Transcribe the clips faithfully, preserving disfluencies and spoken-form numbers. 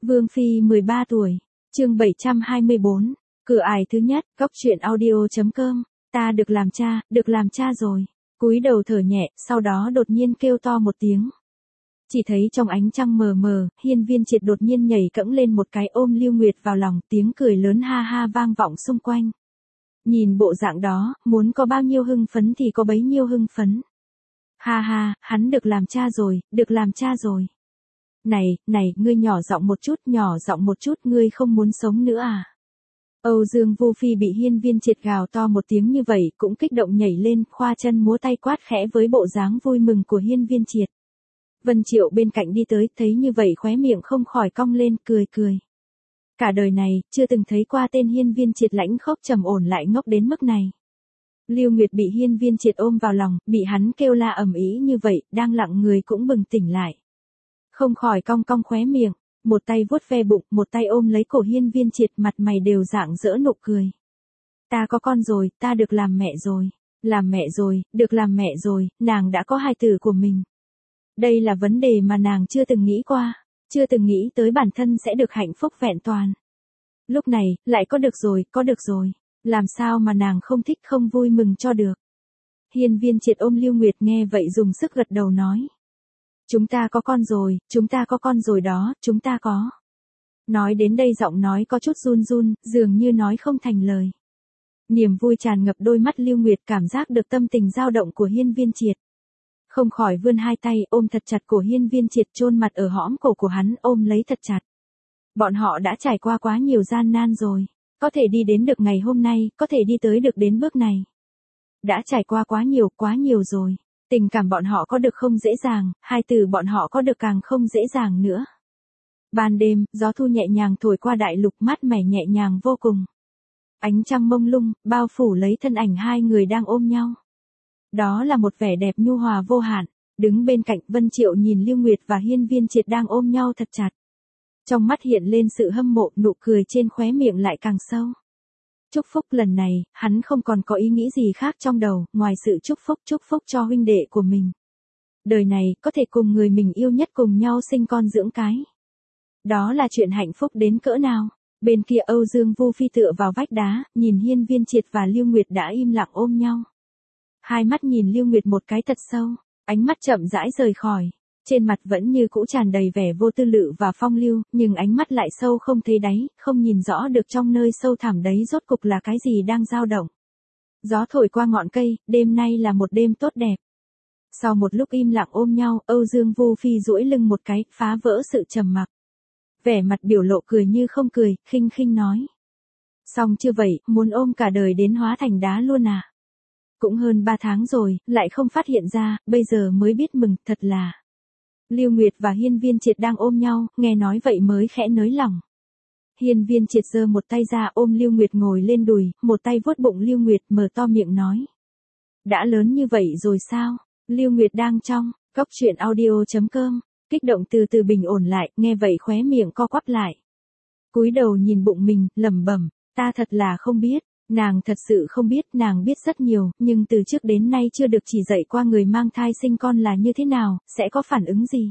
Vương Phi mười ba tuổi, chương bảy trăm hai mươi bốn, cửa ải thứ nhất, góc truyện audio.com, ta được làm cha, được làm cha rồi. Cúi đầu thở nhẹ, sau đó đột nhiên kêu to một tiếng. Chỉ thấy trong ánh trăng mờ mờ, Hiên Viên Triệt đột nhiên nhảy cẫng lên một cái ôm Lưu Nguyệt vào lòng, tiếng cười lớn ha ha vang vọng xung quanh. Nhìn bộ dạng đó, muốn có bao nhiêu hưng phấn thì có bấy nhiêu hưng phấn. Ha ha, hắn được làm cha rồi, được làm cha rồi. Này, này, ngươi nhỏ giọng một chút, nhỏ giọng một chút, ngươi không muốn sống nữa à? Âu Dương Vu Phi bị Hiên Viên Triệt gào to một tiếng như vậy, cũng kích động nhảy lên, khoa chân múa tay quát khẽ với bộ dáng vui mừng của Hiên Viên Triệt. Vân Triệu bên cạnh đi tới, thấy như vậy khóe miệng không khỏi cong lên, cười cười. Cả đời này, chưa từng thấy qua tên Hiên Viên Triệt lãnh khốc trầm ổn lại ngốc đến mức này. Lưu Nguyệt bị Hiên Viên Triệt ôm vào lòng, bị hắn kêu la ầm ĩ như vậy, đang lặng người cũng bừng tỉnh lại. Không khỏi cong cong khóe miệng, một tay vuốt ve bụng, một tay ôm lấy cổ Hiên Viên Triệt, mặt mày đều rạng rỡ nụ cười. Ta có con rồi, ta được làm mẹ rồi, làm mẹ rồi, được làm mẹ rồi, nàng đã có hài tử của mình. Đây là vấn đề mà nàng chưa từng nghĩ qua, chưa từng nghĩ tới bản thân sẽ được hạnh phúc vẹn toàn. Lúc này, lại có được rồi, có được rồi, làm sao mà nàng không thích không vui mừng cho được. Hiên Viên Triệt ôm Lưu Nguyệt nghe vậy dùng sức gật đầu nói. Chúng ta có con rồi, chúng ta có con rồi đó, chúng ta có. Nói đến đây giọng nói có chút run run, dường như nói không thành lời. Niềm vui tràn ngập đôi mắt Lưu Nguyệt, cảm giác được tâm tình dao động của Hiên Viên Triệt. Không khỏi vươn hai tay ôm thật chặt cổ Hiên Viên Triệt, chôn mặt ở hõm cổ của hắn, ôm lấy thật chặt. Bọn họ đã trải qua quá nhiều gian nan rồi, có thể đi đến được ngày hôm nay, có thể đi tới được đến bước này. Đã trải qua quá nhiều, quá nhiều rồi. Tình cảm bọn họ có được không dễ dàng, hai từ bọn họ có được càng không dễ dàng nữa. Ban đêm, gió thu nhẹ nhàng thổi qua đại lục, mát mẻ nhẹ nhàng vô cùng. Ánh trăng mông lung, bao phủ lấy thân ảnh hai người đang ôm nhau. Đó là một vẻ đẹp nhu hòa vô hạn. Đứng bên cạnh, Vân Triệu nhìn Lưu Nguyệt và Hiên Viên Triệt đang ôm nhau thật chặt. Trong mắt hiện lên sự hâm mộ, nụ cười trên khóe miệng lại càng sâu. Chúc phúc lần này, hắn không còn có ý nghĩ gì khác trong đầu, ngoài sự chúc phúc chúc phúc cho huynh đệ của mình. Đời này, có thể cùng người mình yêu nhất cùng nhau sinh con dưỡng cái. Đó là chuyện hạnh phúc đến cỡ nào. Bên kia Âu Dương Vu Phi tựa vào vách đá, nhìn Hiên Viên Triệt và Lưu Nguyệt đã im lặng ôm nhau. Hai mắt nhìn Lưu Nguyệt một cái thật sâu, ánh mắt chậm rãi rời khỏi. Trên mặt vẫn như cũ tràn đầy vẻ vô tư lự và phong lưu, nhưng ánh mắt lại sâu không thấy đáy, không nhìn rõ được trong nơi sâu thẳm đấy rốt cục là cái gì đang dao động. Gió thổi qua ngọn cây, đêm nay là một đêm tốt đẹp. Sau một lúc im lặng ôm nhau, Âu Dương Vu Phi duỗi lưng một cái, phá vỡ sự trầm mặc. Vẻ mặt biểu lộ cười như không cười, khinh khinh nói. Xong chưa vậy, muốn ôm cả đời đến hóa thành đá luôn à? Cũng hơn ba tháng rồi, lại không phát hiện ra, bây giờ mới biết mừng, thật là. Lưu Nguyệt và Hiên Viên Triệt đang ôm nhau, nghe nói vậy mới khẽ nới lòng. Hiên Viên Triệt giơ một tay ra ôm Lưu Nguyệt ngồi lên đùi, một tay vuốt bụng Lưu Nguyệt, mở to miệng nói. Đã lớn như vậy rồi sao? Lưu Nguyệt đang trong, góc truyện audio.com, kích động từ từ bình ổn lại, nghe vậy khóe miệng co quắp lại. Cúi đầu nhìn bụng mình, lẩm bẩm, ta thật là không biết. Nàng thật sự không biết, nàng biết rất nhiều, nhưng từ trước đến nay chưa được chỉ dạy qua người mang thai sinh con là như thế nào, sẽ có phản ứng gì.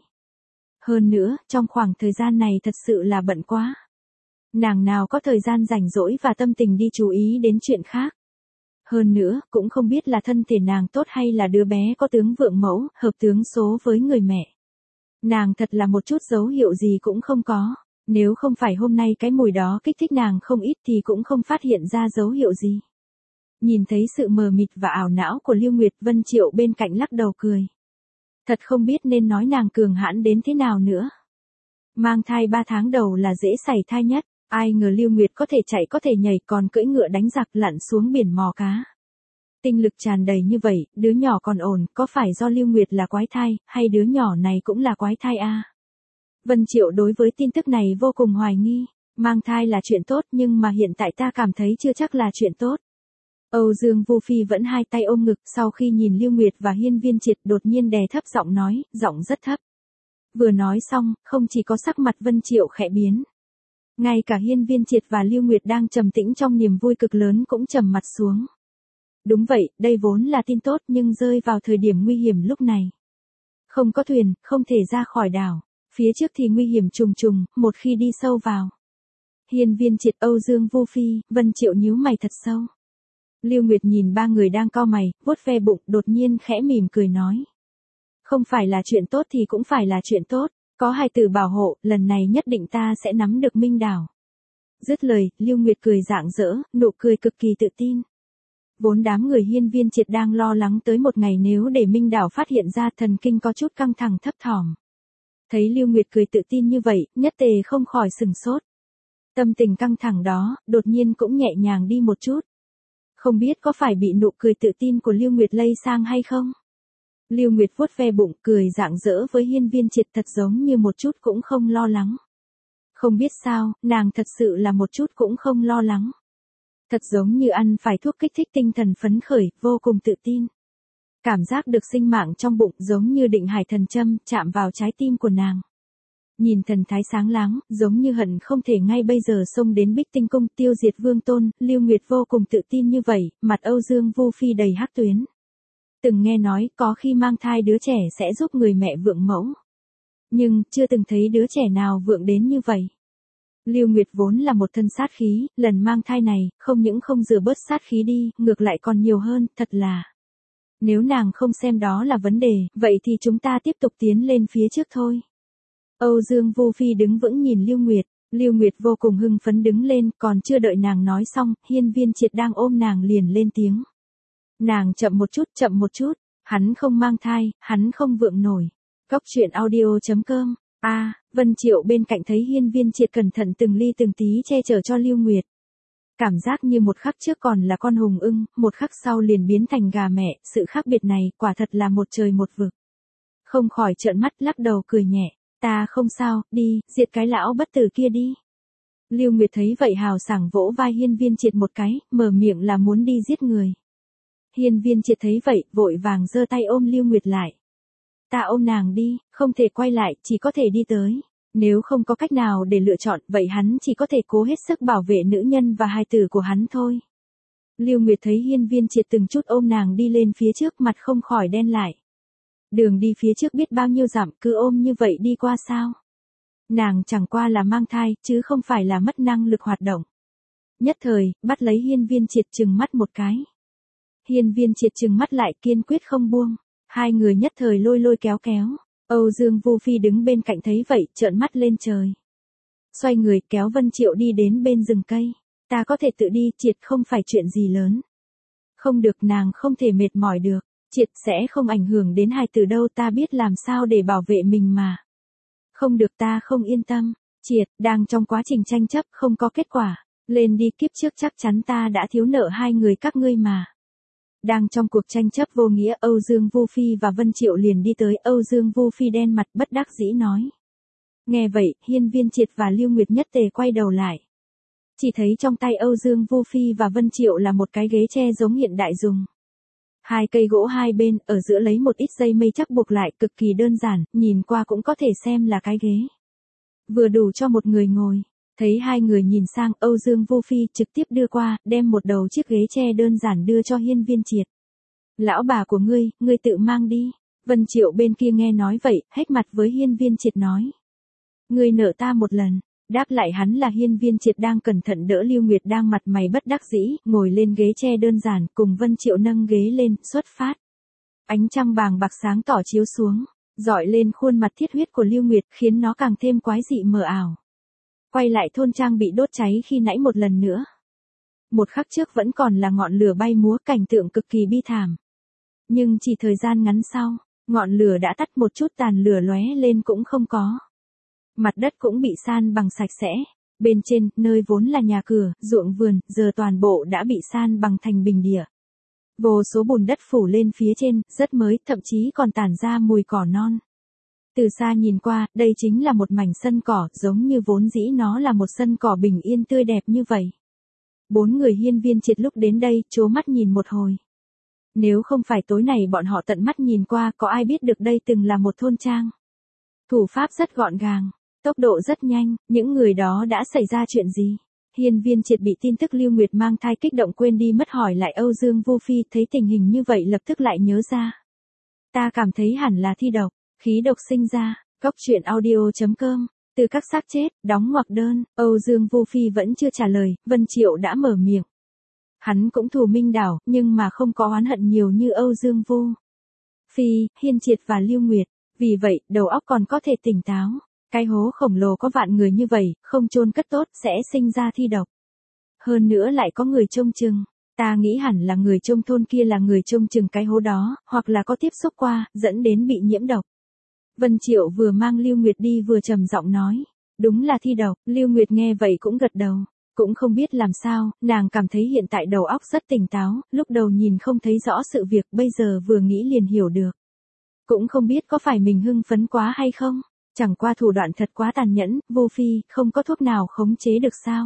Hơn nữa, trong khoảng thời gian này thật sự là bận quá. Nàng nào có thời gian rảnh rỗi và tâm tình đi chú ý đến chuyện khác. Hơn nữa, cũng không biết là thân thể nàng tốt hay là đứa bé có tướng vượng mẫu, hợp tướng số với người mẹ. Nàng thật là một chút dấu hiệu gì cũng không có. Nếu không phải hôm nay cái mùi đó kích thích nàng không ít thì cũng không phát hiện ra dấu hiệu gì. Nhìn thấy sự mờ mịt và ảo não của Lưu Nguyệt, Vân Triệu bên cạnh lắc đầu cười. Thật không biết nên nói nàng cường hãn đến thế nào nữa. Mang thai ba tháng đầu là dễ xảy thai nhất, ai ngờ Lưu Nguyệt có thể chạy có thể nhảy còn cưỡi ngựa đánh giặc lặn xuống biển mò cá. Tinh lực tràn đầy như vậy, đứa nhỏ còn ổn, có phải do Lưu Nguyệt là quái thai, hay đứa nhỏ này cũng là quái thai a? À? Vân Triệu đối với tin tức này vô cùng hoài nghi, mang thai là chuyện tốt nhưng mà hiện tại ta cảm thấy chưa chắc là chuyện tốt. Âu Dương Vu Phi vẫn hai tay ôm ngực, sau khi nhìn Lưu Nguyệt và Hiên Viên Triệt đột nhiên đè thấp giọng nói, giọng rất thấp. Vừa nói xong, không chỉ có sắc mặt Vân Triệu khẽ biến. Ngay cả Hiên Viên Triệt và Lưu Nguyệt đang trầm tĩnh trong niềm vui cực lớn cũng trầm mặt xuống. Đúng vậy, đây vốn là tin tốt nhưng rơi vào thời điểm nguy hiểm lúc này. Không có thuyền, không thể ra khỏi đảo. Phía trước thì nguy hiểm trùng trùng, một khi đi sâu vào. Hiên Viên Triệt, Âu Dương Vu Phi, Vân Triệu nhíu mày thật sâu. Lưu Nguyệt nhìn ba người đang cau mày, vuốt ve bụng, đột nhiên khẽ mỉm cười nói. Không phải là chuyện tốt thì cũng phải là chuyện tốt, có hài tử bảo hộ, lần này nhất định ta sẽ nắm được Minh Đảo. Dứt lời, Lưu Nguyệt cười rạng rỡ, nụ cười cực kỳ tự tin. Vốn đám người Hiên Viên Triệt đang lo lắng tới một ngày nếu để Minh Đảo phát hiện ra, thần kinh có chút căng thẳng thấp thỏm. Thấy Lưu Nguyệt cười tự tin như vậy, nhất tề không khỏi sừng sốt. Tâm tình căng thẳng đó, đột nhiên cũng nhẹ nhàng đi một chút. Không biết có phải bị nụ cười tự tin của Lưu Nguyệt lây sang hay không? Lưu Nguyệt vuốt ve bụng, cười rạng rỡ với Hiên Viên Triệt, thật giống như một chút cũng không lo lắng. Không biết sao, nàng thật sự là một chút cũng không lo lắng. Thật giống như ăn phải thuốc kích thích tinh thần phấn khởi, vô cùng tự tin. Cảm giác được sinh mạng trong bụng giống như định hải thần châm, chạm vào trái tim của nàng. Nhìn thần thái sáng láng, giống như hận không thể ngay bây giờ xông đến Bích Tinh Cung tiêu diệt Vương Tôn, Lưu Nguyệt vô cùng tự tin như vậy, mặt Âu Dương Vu Phi đầy hắc tuyến. Từng nghe nói, có khi mang thai đứa trẻ sẽ giúp người mẹ vượng mẫu. Nhưng, chưa từng thấy đứa trẻ nào vượng đến như vậy. Lưu Nguyệt vốn là một thân sát khí, lần mang thai này, không những không rửa bớt sát khí đi, ngược lại còn nhiều hơn, thật là. Nếu nàng không xem đó là vấn đề, vậy thì chúng ta tiếp tục tiến lên phía trước thôi. Âu Dương Vu Phi đứng vững nhìn Lưu Nguyệt, Lưu Nguyệt vô cùng hưng phấn đứng lên, còn chưa đợi nàng nói xong, Hiên Viên Triệt đang ôm nàng liền lên tiếng. Nàng chậm một chút, chậm một chút, hắn không mang thai, hắn không vượng nổi. Cóc truyện audio chấm com. A, à, Vân Triệu bên cạnh thấy Hiên Viên Triệt cẩn thận từng ly từng tí che chở cho Lưu Nguyệt. Cảm giác như một khắc trước còn là con hùng ưng, một khắc sau liền biến thành gà mẹ, sự khác biệt này quả thật là một trời một vực. Không khỏi trợn mắt lắc đầu cười nhẹ, ta không sao, đi, diệt cái lão bất tử kia đi. Lưu Nguyệt thấy vậy hào sảng vỗ vai Hiên Viên Triệt một cái, mở miệng là muốn đi giết người. Hiên Viên Triệt thấy vậy, vội vàng giơ tay ôm Lưu Nguyệt lại. Ta ôm nàng đi, không thể quay lại, chỉ có thể đi tới. Nếu không có cách nào để lựa chọn, vậy hắn chỉ có thể cố hết sức bảo vệ nữ nhân và hài tử của hắn thôi. Lưu Nguyệt thấy Hiên Viên Triệt từng chút ôm nàng đi lên phía trước, mặt không khỏi đen lại. Đường đi phía trước biết bao nhiêu dặm, cứ ôm như vậy đi qua sao? Nàng chẳng qua là mang thai, chứ không phải là mất năng lực hoạt động. Nhất thời, bắt lấy Hiên Viên Triệt trừng mắt một cái. Hiên Viên Triệt trừng mắt lại kiên quyết không buông. Hai người nhất thời lôi lôi kéo kéo. Âu Dương Vu Phi đứng bên cạnh thấy vậy, trợn mắt lên trời. Xoay người kéo Vân Triệu đi đến bên rừng cây. Ta có thể tự đi, Triệt không phải chuyện gì lớn. Không được, nàng không thể mệt mỏi được. Triệt sẽ không ảnh hưởng đến hài tử đâu, ta biết làm sao để bảo vệ mình mà. Không được, ta không yên tâm. Triệt, đang trong quá trình tranh chấp không có kết quả. Lên đi, kiếp trước chắc chắn ta đã thiếu nợ hai người các ngươi mà. Đang trong cuộc tranh chấp vô nghĩa, Âu Dương Vu Phi và Vân Triệu liền đi tới. Âu Dương Vu Phi đen mặt bất đắc dĩ nói. Nghe vậy, Hiên Viên Triệt và Lưu Nguyệt nhất tề quay đầu lại. Chỉ thấy trong tay Âu Dương Vu Phi và Vân Triệu là một cái ghế tre giống hiện đại dùng. Hai cây gỗ hai bên, ở giữa lấy một ít dây mây chắc buộc lại, cực kỳ đơn giản, nhìn qua cũng có thể xem là cái ghế. Vừa đủ cho một người ngồi. Thấy hai người nhìn sang, Âu Dương Vu Phi trực tiếp đưa qua, đem một đầu chiếc ghế tre đơn giản đưa cho Hiên Viên Triệt. Lão bà của ngươi, ngươi tự mang đi. Vân Triệu bên kia nghe nói vậy, hét mặt với Hiên Viên Triệt nói. Ngươi nợ ta một lần. Đáp lại hắn là Hiên Viên Triệt đang cẩn thận đỡ Lưu Nguyệt đang mặt mày bất đắc dĩ, ngồi lên ghế tre đơn giản, cùng Vân Triệu nâng ghế lên, xuất phát. Ánh trăng vàng bạc sáng tỏ chiếu xuống, dọi lên khuôn mặt thiết huyết của Lưu Nguyệt, khiến nó càng thêm quái dị mờ ảo. Quay lại thôn trang bị đốt cháy khi nãy một lần nữa. Một khắc trước vẫn còn là ngọn lửa bay múa, cảnh tượng cực kỳ bi thảm. Nhưng chỉ thời gian ngắn sau, ngọn lửa đã tắt, một chút tàn lửa lóe lên cũng không có. Mặt đất cũng bị san bằng sạch sẽ. Bên trên, nơi vốn là nhà cửa, ruộng vườn, giờ toàn bộ đã bị san bằng thành bình địa. Vô số bùn đất phủ lên phía trên, rất mới, thậm chí còn tản ra mùi cỏ non. Từ xa nhìn qua, đây chính là một mảnh sân cỏ, giống như vốn dĩ nó là một sân cỏ bình yên tươi đẹp như vậy. Bốn người Hiên Viên Triệt lúc đến đây, trố mắt nhìn một hồi. Nếu không phải tối này bọn họ tận mắt nhìn qua, có ai biết được đây từng là một thôn trang. Thủ pháp rất gọn gàng, tốc độ rất nhanh, những người đó đã xảy ra chuyện gì? Hiên Viên Triệt bị tin tức Lưu Nguyệt mang thai kích động quên đi mất, hỏi lại Âu Dương Vu Phi, thấy tình hình như vậy lập tức lại nhớ ra. Ta cảm thấy hẳn là thi độc, khí độc sinh ra. Cóc truyện audio chấm com. Từ các xác chết, đóng ngoặc đơn, Âu Dương Vu Phi vẫn chưa trả lời, Vân Triệu đã mở miệng. Hắn cũng thù Minh Đảo, nhưng mà không có oán hận nhiều như Âu Dương Vu Phi, Hiên Triệt và Lưu Nguyệt, vì vậy, đầu óc còn có thể tỉnh táo. Cái hố khổng lồ có vạn người như vậy, không chôn cất tốt, sẽ sinh ra thi độc. Hơn nữa lại có người trông chừng. Ta nghĩ hẳn là người trong thôn kia là người trông chừng cái hố đó, hoặc là có tiếp xúc qua, dẫn đến bị nhiễm độc. Vân Triệu vừa mang Lưu Nguyệt đi vừa trầm giọng nói. Đúng là thi độc, Lưu Nguyệt nghe vậy cũng gật đầu. Cũng không biết làm sao, nàng cảm thấy hiện tại đầu óc rất tỉnh táo, lúc đầu nhìn không thấy rõ sự việc, bây giờ vừa nghĩ liền hiểu được. Cũng không biết có phải mình hưng phấn quá hay không, chẳng qua thủ đoạn thật quá tàn nhẫn, Vu Phi, không có thuốc nào khống chế được sao.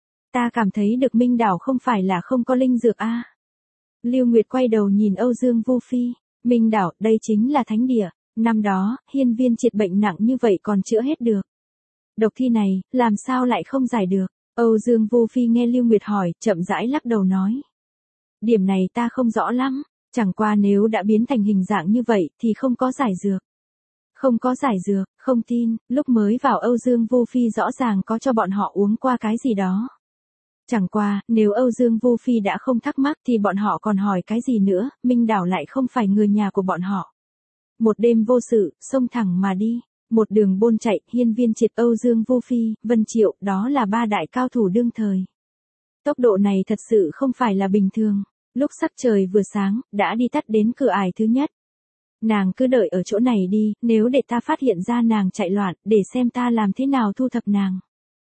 Ta cảm thấy được Minh Đảo không phải là không có linh dược a. À. Lưu Nguyệt quay đầu nhìn Âu Dương Vu Phi, Minh Đảo, đây chính là thánh địa, năm đó, Hiên Viên Triệt bệnh nặng như vậy còn chữa hết được. Độc thi này, làm sao lại không giải được? Âu Dương Vu Phi nghe Lưu Nguyệt hỏi, chậm rãi lắc đầu nói. Điểm này ta không rõ lắm, chẳng qua nếu đã biến thành hình dạng như vậy thì không có giải dược. Không có giải dược, không tin, lúc mới vào Âu Dương Vu Phi rõ ràng có cho bọn họ uống qua cái gì đó. Chẳng qua, nếu Âu Dương Vu Phi đã không thắc mắc thì bọn họ còn hỏi cái gì nữa, Minh Đảo lại không phải người nhà của bọn họ. Một đêm vô sự, xông thẳng mà đi, một đường bôn chạy, Hiên Viên Triệt, Âu Dương Vu Phi, Vân Triệu, đó là ba đại cao thủ đương thời. Tốc độ này thật sự không phải là bình thường, lúc sắc trời vừa sáng, đã đi tắt đến cửa ải thứ nhất. Nàng cứ đợi ở chỗ này đi, nếu để ta phát hiện ra nàng chạy loạn, để xem ta làm thế nào thu thập nàng.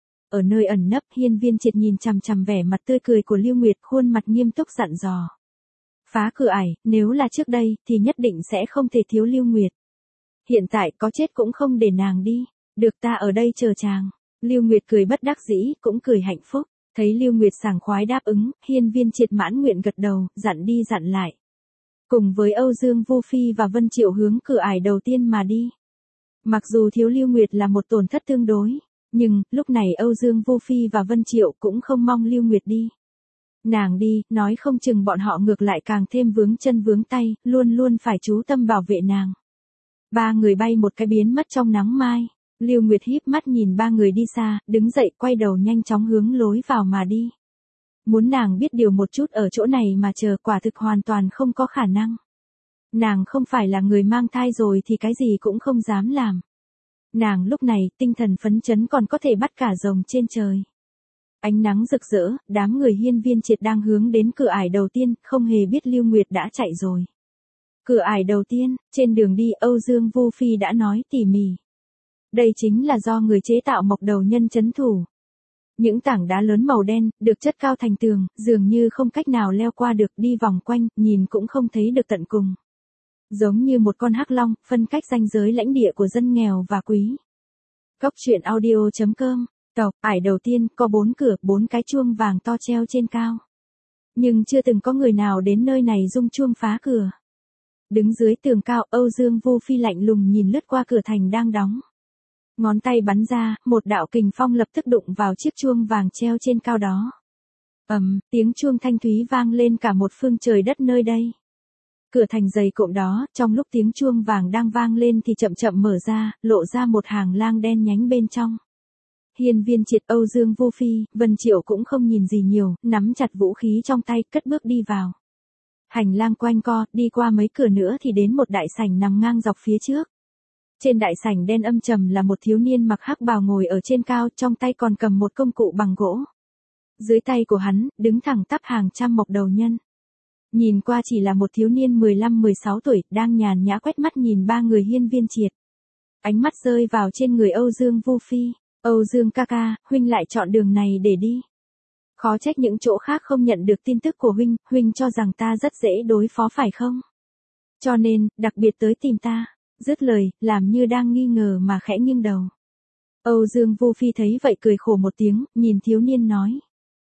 Ở nơi ẩn nấp, Hiên Viên Triệt nhìn chằm chằm vẻ mặt tươi cười của Lưu Nguyệt, khuôn mặt nghiêm túc dặn dò. Phá cửa ải, nếu là trước đây, thì nhất định sẽ không thể thiếu Lưu Nguyệt. Hiện tại có chết cũng không để nàng đi, được ta ở đây chờ chàng. Lưu Nguyệt cười bất đắc dĩ, cũng cười hạnh phúc, thấy Lưu Nguyệt sảng khoái đáp ứng, Hiên Viên Triệt mãn nguyện gật đầu, dặn đi dặn lại. Cùng với Âu Dương Vu Phi và Vân Triệu hướng cửa ải đầu tiên mà đi. Mặc dù thiếu Lưu Nguyệt là một tổn thất tương đối, nhưng, lúc này Âu Dương Vu Phi và Vân Triệu cũng không mong Lưu Nguyệt đi. Nàng đi, nói không chừng bọn họ ngược lại càng thêm vướng chân vướng tay, luôn luôn phải chú tâm bảo vệ nàng. Ba người bay một cái biến mất trong nắng mai. Lưu Nguyệt híp mắt nhìn ba người đi xa, đứng dậy quay đầu nhanh chóng hướng lối vào mà đi. Muốn nàng biết điều một chút ở chỗ này mà chờ quả thực hoàn toàn không có khả năng. Nàng không phải là người mang thai rồi thì cái gì cũng không dám làm. Nàng lúc này tinh thần phấn chấn còn có thể bắt cả rồng trên trời. Ánh nắng rực rỡ, đám người Hiên Viên Triệt đang hướng đến cửa ải đầu tiên, không hề biết Lưu Nguyệt đã chạy rồi. Cửa ải đầu tiên, trên đường đi Âu Dương Vu Phi đã nói tỉ mỉ. Đây chính là do người chế tạo mộc đầu nhân trấn thủ. Những tảng đá lớn màu đen, được chất cao thành tường, dường như không cách nào leo qua được, đi vòng quanh, nhìn cũng không thấy được tận cùng. Giống như một con hắc long, phân cách ranh giới lãnh địa của dân nghèo và quý. Cóc truyện audio chấm com. Tộc, ải đầu tiên, có bốn cửa, bốn cái chuông vàng to treo trên cao. Nhưng chưa từng có người nào đến nơi này rung chuông phá cửa. Đứng dưới tường cao, Âu Dương Vu Phi lạnh lùng nhìn lướt qua cửa thành đang đóng. Ngón tay bắn ra, một đạo kình phong lập tức đụng vào chiếc chuông vàng treo trên cao đó. Ầm, um, tiếng chuông thanh thúy vang lên cả một phương trời đất nơi đây. Cửa thành dày cộm đó, trong lúc tiếng chuông vàng đang vang lên thì chậm chậm mở ra, lộ ra một hàng lang đen nhánh bên trong. Hiên Viên Triệt, Âu Dương Vu Phi, Vân Triệu cũng không nhìn gì nhiều, nắm chặt vũ khí trong tay, cất bước đi vào. Hành lang quanh co, đi qua mấy cửa nữa thì đến một đại sảnh nằm ngang dọc phía trước. Trên đại sảnh đen âm trầm là một thiếu niên mặc hắc bào ngồi ở trên cao, trong tay còn cầm một công cụ bằng gỗ. Dưới tay của hắn, đứng thẳng tắp hàng trăm mộc đầu nhân. Nhìn qua chỉ là một thiếu niên mười lăm mười sáu tuổi, đang nhàn nhã quét mắt nhìn ba người Hiên Viên Triệt. Ánh mắt rơi vào trên người Âu Dương Vu Phi. Âu Dương ca ca, huynh lại chọn đường này để đi. Khó trách những chỗ khác không nhận được tin tức của huynh, huynh cho rằng ta rất dễ đối phó phải không? Cho nên, đặc biệt tới tìm ta. Dứt lời, làm như đang nghi ngờ mà khẽ nghiêng đầu. Âu Dương Vu Phi thấy vậy cười khổ một tiếng, nhìn thiếu niên nói.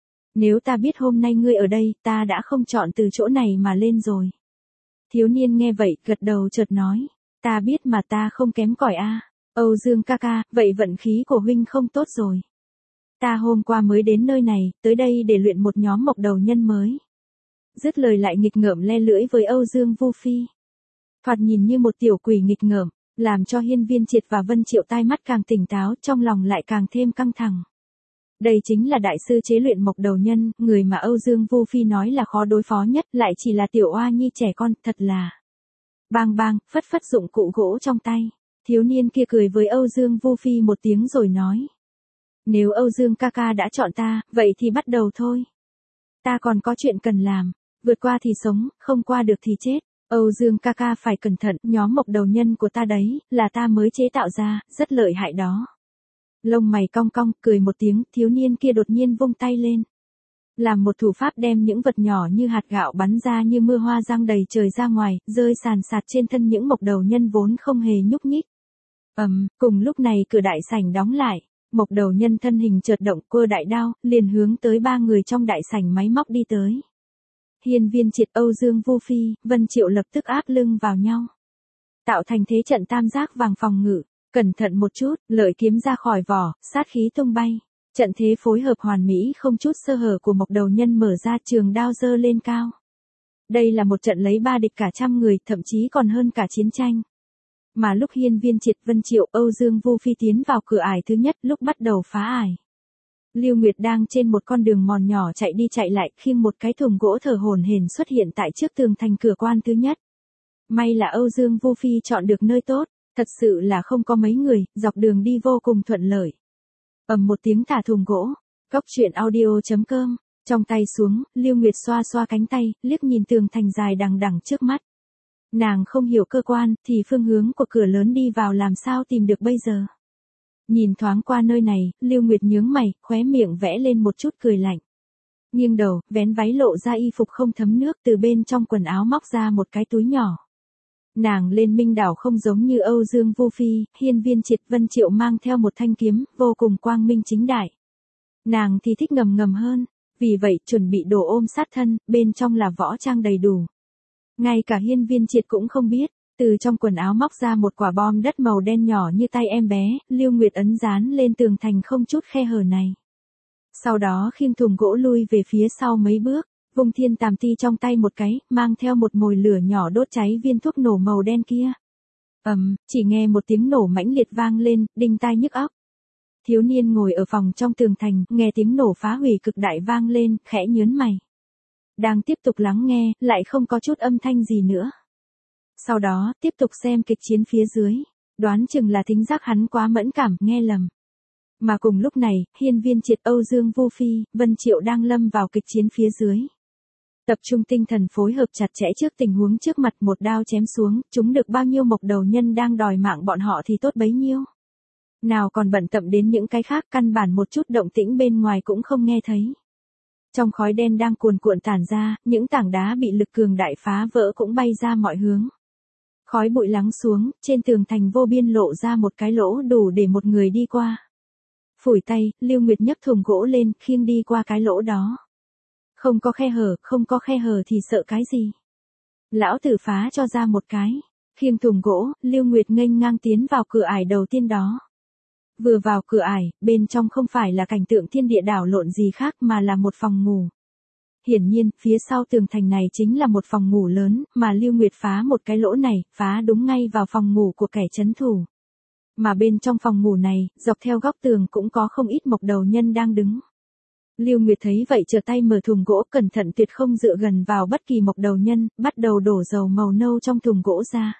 Nếu ta biết hôm nay ngươi ở đây, ta đã không chọn từ chỗ này mà lên rồi. Thiếu niên nghe vậy, gật đầu chợt nói. Ta biết mà ta không kém cỏi a. À. Âu Dương ca ca, vậy vận khí của huynh không tốt rồi. Ta hôm qua mới đến nơi này, tới đây để luyện một nhóm mộc đầu nhân mới. Dứt lời lại nghịch ngợm le lưỡi với Âu Dương Vu Phi. Thoạt nhìn như một tiểu quỷ nghịch ngợm, Làm cho Hiên Viên Triệt và Vân Triệu tai mắt càng tỉnh táo, trong lòng lại càng thêm căng thẳng. Đây chính là đại sư chế luyện mộc đầu nhân, người mà Âu Dương Vu Phi nói là khó đối phó nhất, lại chỉ là tiểu oa nhi trẻ con, thật là. Bang bang, phất phất dụng cụ gỗ trong tay. Thiếu niên kia cười với Âu Dương Vu Phi một tiếng rồi nói. Nếu Âu Dương ca ca đã chọn ta, vậy thì bắt đầu thôi. Ta còn có chuyện cần làm, vượt qua thì sống, không qua được thì chết. Âu Dương ca ca phải cẩn thận, nhóm mộc đầu nhân của ta đấy, là ta mới chế tạo ra, rất lợi hại đó. Lông mày cong cong, cười một tiếng, thiếu niên kia đột nhiên vung tay lên. Làm một thủ pháp đem những vật nhỏ như hạt gạo bắn ra như mưa hoa giăng đầy trời ra ngoài, rơi sàn sạt trên thân những mộc đầu nhân vốn không hề nhúc nhích. Ầm, um, cùng lúc này cửa đại sảnh đóng lại, mộc đầu nhân thân hình chợt động, quơ đại đao, liền hướng tới ba người trong đại sảnh máy móc đi tới. Hiên Viên Triệt, Âu Dương Vu Phi, Vân Triệu lập tức áp lưng vào nhau. Tạo thành thế trận tam giác vàng phòng ngự, cẩn thận một chút, lợi kiếm ra khỏi vỏ, sát khí tung bay. Trận thế phối hợp hoàn mỹ không chút sơ hở của mộc đầu nhân mở ra, trường đao giơ lên cao. Đây là một trận lấy ba địch cả trăm người, thậm chí còn hơn cả chiến tranh. Mà lúc Hiên Viên Triệt, Vân Triệu, Âu Dương Vu Phi tiến vào cửa ải thứ nhất, lúc bắt đầu phá ải, Lưu Nguyệt đang trên một con đường mòn nhỏ chạy đi chạy lại, khiêng một cái thùng gỗ thở hổn hển xuất hiện tại trước tường thành cửa quan thứ nhất. May là Âu Dương Vu Phi chọn được nơi tốt, thật sự là không có mấy người, dọc đường đi vô cùng thuận lợi. Ầm một tiếng thả thùng gỗ, Cốc Truyện Audio chấm com, trong tay xuống, Lưu Nguyệt xoa xoa cánh tay, liếc nhìn tường thành dài đằng đằng trước mắt. Nàng không hiểu cơ quan, thì phương hướng của cửa lớn đi vào làm sao tìm được bây giờ. Nhìn thoáng qua nơi này, Lưu Nguyệt nhướng mày, khóe miệng vẽ lên một chút cười lạnh. Nghiêng đầu, vén váy lộ ra y phục không thấm nước, từ bên trong quần áo móc ra một cái túi nhỏ. Nàng lên minh đảo không giống như Âu Dương Vu Phi, Hiên Viên Triệt, Vân Triệu mang theo một thanh kiếm, vô cùng quang minh chính đại. Nàng thì thích ngầm ngầm hơn, vì vậy chuẩn bị đồ ôm sát thân, bên trong là võ trang đầy đủ. Ngay cả Hiên Viên Triệt cũng không biết, từ trong quần áo móc ra một quả bom đất màu đen nhỏ như tay em bé, Lưu Nguyệt ấn dán lên tường thành không chút khe hở này. Sau đó khiêng thùng gỗ lui về phía sau mấy bước, vung thiên tàm ti trong tay một cái, mang theo một mồi lửa nhỏ đốt cháy viên thuốc nổ màu đen kia. Ầm, um, chỉ nghe một tiếng nổ mãnh liệt vang lên, đinh tai nhức óc. Thiếu niên ngồi ở phòng trong tường thành, nghe tiếng nổ phá hủy cực đại vang lên, khẽ nhớn mày. Đang tiếp tục lắng nghe, lại không có chút âm thanh gì nữa. Sau đó, tiếp tục xem kịch chiến phía dưới, đoán chừng là thính giác hắn quá mẫn cảm, nghe lầm. Mà cùng lúc này, Hiên Viên Triệt, Âu Dương Vu Phi, Vân Triệu đang lâm vào kịch chiến phía dưới. Tập trung tinh thần phối hợp chặt chẽ trước tình huống trước mặt, một đao chém xuống, chúng được bao nhiêu mộc đầu nhân đang đòi mạng bọn họ thì tốt bấy nhiêu. Nào còn bận tâm đến những cái khác, căn bản một chút động tĩnh bên ngoài cũng không nghe thấy. Trong khói đen đang cuồn cuộn tản ra, những tảng đá bị lực cường đại phá vỡ cũng bay ra mọi hướng. Khói bụi lắng xuống, trên tường thành vô biên lộ ra một cái lỗ đủ để một người đi qua. Phủi tay, Lưu Nguyệt nhấc thùng gỗ lên, khiêng đi qua cái lỗ đó. Không có khe hở, không có khe hở thì sợ cái gì. Lão tử phá cho ra một cái. Khiêng thùng gỗ, Lưu Nguyệt nghênh ngang tiến vào cửa ải đầu tiên đó. Vừa vào cửa ải, bên trong không phải là cảnh tượng thiên địa đảo lộn gì khác mà là một phòng ngủ. Hiển nhiên, phía sau tường thành này chính là một phòng ngủ lớn, mà Lưu Nguyệt phá một cái lỗ này, phá đúng ngay vào phòng ngủ của kẻ trấn thủ. Mà bên trong phòng ngủ này, dọc theo góc tường cũng có không ít mộc đầu nhân đang đứng. Lưu Nguyệt thấy vậy trở tay mở thùng gỗ, cẩn thận tuyệt không dựa gần vào bất kỳ mộc đầu nhân, bắt đầu đổ dầu màu nâu trong thùng gỗ ra.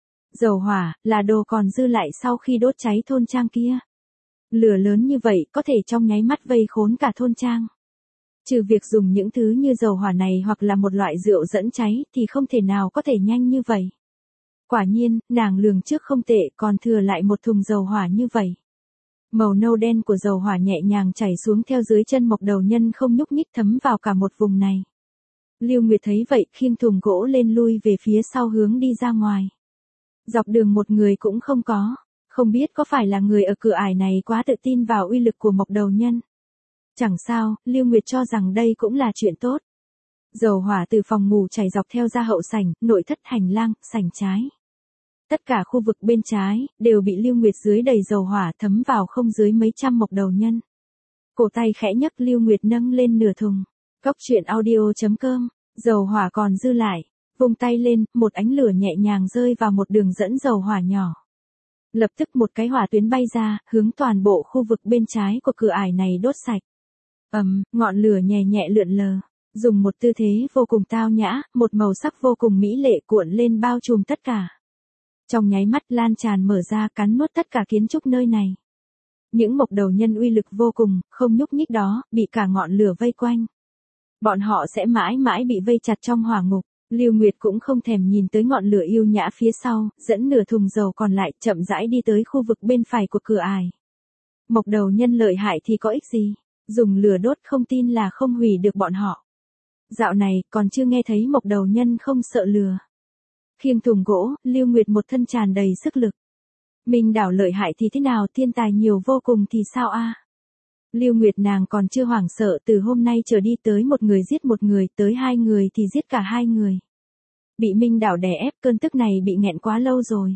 Dầu hỏa, là đồ còn dư lại sau khi đốt cháy thôn trang kia. Lửa lớn như vậy, có thể trong nháy mắt vây khốn cả thôn trang. Trừ việc dùng những thứ như dầu hỏa này hoặc là một loại rượu dẫn cháy, thì không thể nào có thể nhanh như vậy. Quả nhiên, nàng lường trước không tệ, còn thừa lại một thùng dầu hỏa như vậy. Màu nâu đen của dầu hỏa nhẹ nhàng chảy xuống theo dưới chân mộc đầu nhân, không nhúc nhích, thấm vào cả một vùng này. Lưu Nguyệt thấy vậy, khiêng thùng gỗ lên lui về phía sau hướng đi ra ngoài. Dọc đường một người cũng không có, không biết có phải là người ở cửa ải này quá tự tin vào uy lực của mộc đầu nhân. Chẳng sao, Lưu Nguyệt cho rằng đây cũng là chuyện tốt. Dầu hỏa từ phòng ngủ chảy dọc theo ra hậu sảnh, nội thất, hành lang, sảnh trái. Tất cả khu vực bên trái, đều bị Lưu Nguyệt dưới đầy dầu hỏa, thấm vào không dưới mấy trăm mộc đầu nhân. Cổ tay khẽ nhấc, Lưu Nguyệt nâng lên nửa thùng. Cốc Truyện Audio chấm com, dầu hỏa còn dư lại. Vung tay lên, một ánh lửa nhẹ nhàng rơi vào một đường dẫn dầu hỏa nhỏ. Lập tức một cái hỏa tuyến bay ra, hướng toàn bộ khu vực bên trái của cửa ải này đốt sạch. Ầm, ngọn lửa nhẹ nhẹ lượn lờ, dùng một tư thế vô cùng tao nhã, một màu sắc vô cùng mỹ lệ cuộn lên bao trùm tất cả. Trong nháy mắt lan tràn mở ra cắn nuốt tất cả kiến trúc nơi này. Những mộc đầu nhân uy lực vô cùng, không nhúc nhích đó, bị cả ngọn lửa vây quanh. Bọn họ sẽ mãi mãi bị vây chặt trong hỏa ngục. Lưu Nguyệt cũng không thèm nhìn tới ngọn lửa yêu nhã phía sau, dẫn nửa thùng dầu còn lại chậm rãi đi tới khu vực bên phải của cửa ải. Mộc đầu nhân lợi hại thì có ích gì, dùng lửa đốt không tin là không hủy được bọn họ. Dạo này còn chưa nghe thấy mộc đầu nhân không sợ lửa. Khiêng thùng gỗ, Lưu Nguyệt một thân tràn đầy sức lực. Minh đảo lợi hại thì thế nào, thiên tài nhiều vô cùng thì sao a? Lưu Nguyệt nàng còn chưa hoảng sợ, từ hôm nay trở đi tới một người giết một người, tới hai người thì giết cả hai người. Bị Minh đảo đè ép, cơn tức này bị nghẹn quá lâu rồi.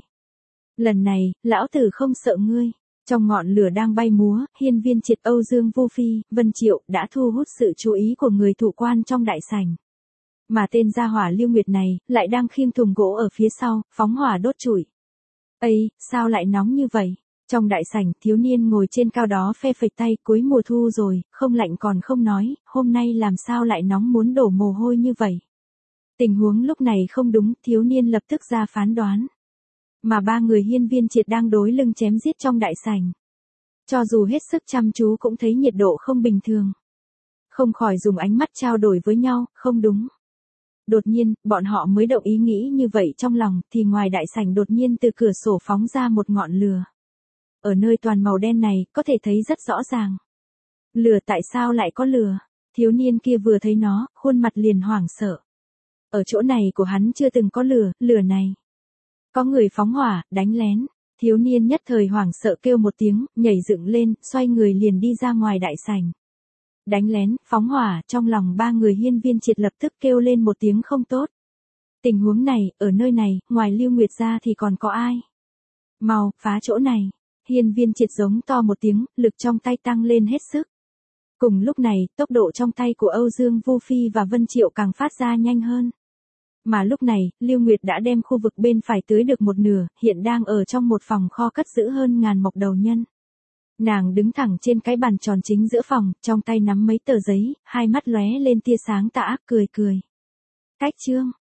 Lần này, lão tử không sợ ngươi. Trong ngọn lửa đang bay múa, Hiên Viên Triệt, Âu Dương Vu Phi, Vân Triệu đã thu hút sự chú ý của người thủ quan trong đại sảnh. Mà tên gia hỏa Lưu Nguyệt này, lại đang khiêng thùng gỗ ở phía sau, phóng hỏa đốt trụi. Ây, sao lại nóng như vậy? Trong đại sảnh, thiếu niên ngồi trên cao đó phe phẩy tay, cuối mùa thu rồi, không lạnh còn không nói, hôm nay làm sao lại nóng muốn đổ mồ hôi như vậy? Tình huống lúc này không đúng, thiếu niên lập tức ra phán đoán. Mà ba người Hiên Viên Triệt đang đối lưng chém giết trong đại sảnh. Cho dù hết sức chăm chú cũng thấy nhiệt độ không bình thường. Không khỏi dùng ánh mắt trao đổi với nhau, không đúng. Đột nhiên, bọn họ mới động ý nghĩ như vậy trong lòng, thì ngoài đại sảnh đột nhiên từ cửa sổ phóng ra một ngọn lửa. Ở nơi toàn màu đen này, có thể thấy rất rõ ràng. Lửa, tại sao lại có lửa? Thiếu niên kia vừa thấy nó, khuôn mặt liền hoảng sợ. Ở chỗ này của hắn chưa từng có lửa, lửa này. Có người phóng hỏa, đánh lén. Thiếu niên nhất thời hoảng sợ kêu một tiếng, nhảy dựng lên, xoay người liền đi ra ngoài đại sảnh. Đánh lén, phóng hỏa, trong lòng ba người Hiên Viên Triệt lập tức kêu lên một tiếng không tốt. Tình huống này, ở nơi này, ngoài Lưu Nguyệt ra thì còn có ai? Mau, phá chỗ này. Hiên Viên Triệt giống to một tiếng, lực trong tay tăng lên hết sức. Cùng lúc này, tốc độ trong tay của Âu Dương Vu Phi và Vân Triệu càng phát ra nhanh hơn. Mà lúc này, Lưu Nguyệt đã đem khu vực bên phải tưới được một nửa, hiện đang ở trong một phòng kho cất giữ hơn ngàn mộc đầu nhân. Nàng đứng thẳng trên cái bàn tròn chính giữa phòng, trong tay nắm mấy tờ giấy, hai mắt lóe lên tia sáng tà ác, cười cười. Cách chương,